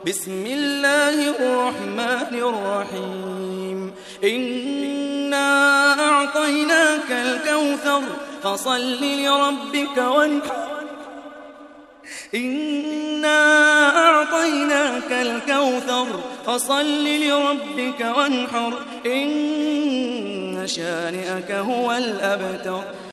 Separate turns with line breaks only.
بسم الله الرحمن الرحيم إنا أعطيناك الكوثر فصل لربك وانحر إنا أعطيناك الكوثر فصل لربك وانحر إن شانئك هو الأبتر